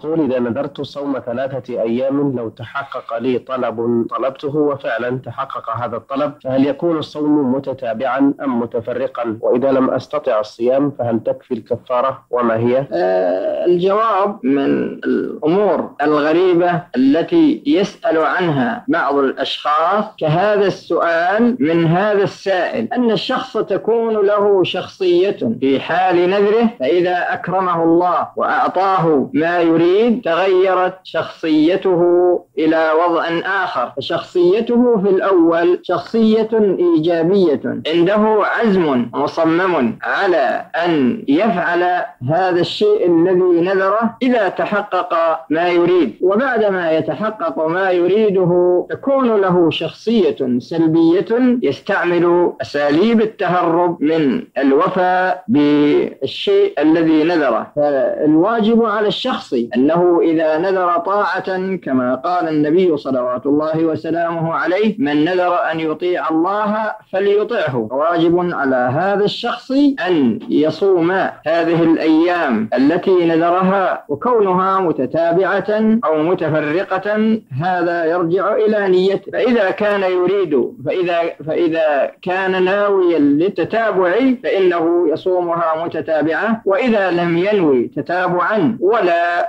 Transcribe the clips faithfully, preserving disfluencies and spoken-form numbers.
يقول: إذا نذرت صوم ثلاثة أيام لو تحقق لي طلب طلبته وفعلا تحقق هذا الطلب، فهل يكون الصوم متتابعا أم متفرقا؟ وإذا لم أستطع الصيام فهل تكفي الكفارة وما هي؟ آه الجواب: من الأمور الغريبة التي يسأل عنها بعض الأشخاص كهذا السؤال من هذا السائل، أن الشخص تكون له شخصية في حال نذره، فإذا أكرمه الله وأعطاه ما يريد تغيرت شخصيته إلى وضع آخر. فشخصيته في الأول شخصية إيجابية، عنده عزم مصمم على أن يفعل هذا الشيء الذي نذره إذا تحقق ما يريد، وبعدما يتحقق ما يريده تكون له شخصية سلبية يستعمل أساليب التهرب من الوفاء بالشيء الذي نذره. فالواجب على الشخص أنه إذا نذر طاعة كما قال النبي صلوات الله وسلامه عليه: من نذر أن يطيع الله فليطعه. واجب على هذا الشخص أن يصوم هذه الأيام التي نذرها، وكونها متتابعة أو متفرقة هذا يرجع إلى نيته. فإذا كان يريد فإذا, فإذا كان ناويا للتتابع فإنه يصومها متتابعة، وإذا لم ينوي تتابعا ولا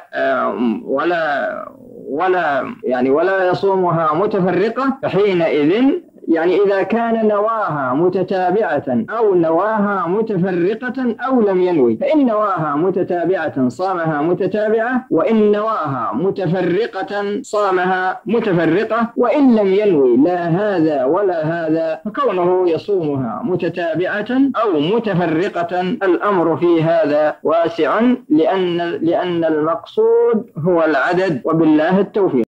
ولا ولا يعني ولا يصومها متفرقة فحينئذ يعني إذا كان نواها متتابعة أو نواها متفرقة أو لم ينوي، فإن نواها متتابعة صامها متتابعة، وإن نواها متفرقة صامها متفرقة، وإن لم ينوي لا هذا ولا هذا فكونه يصومها متتابعة أو متفرقة الأمر في هذا واسع، لأن لأن المقصود هو العدد، وبالله التوفيق.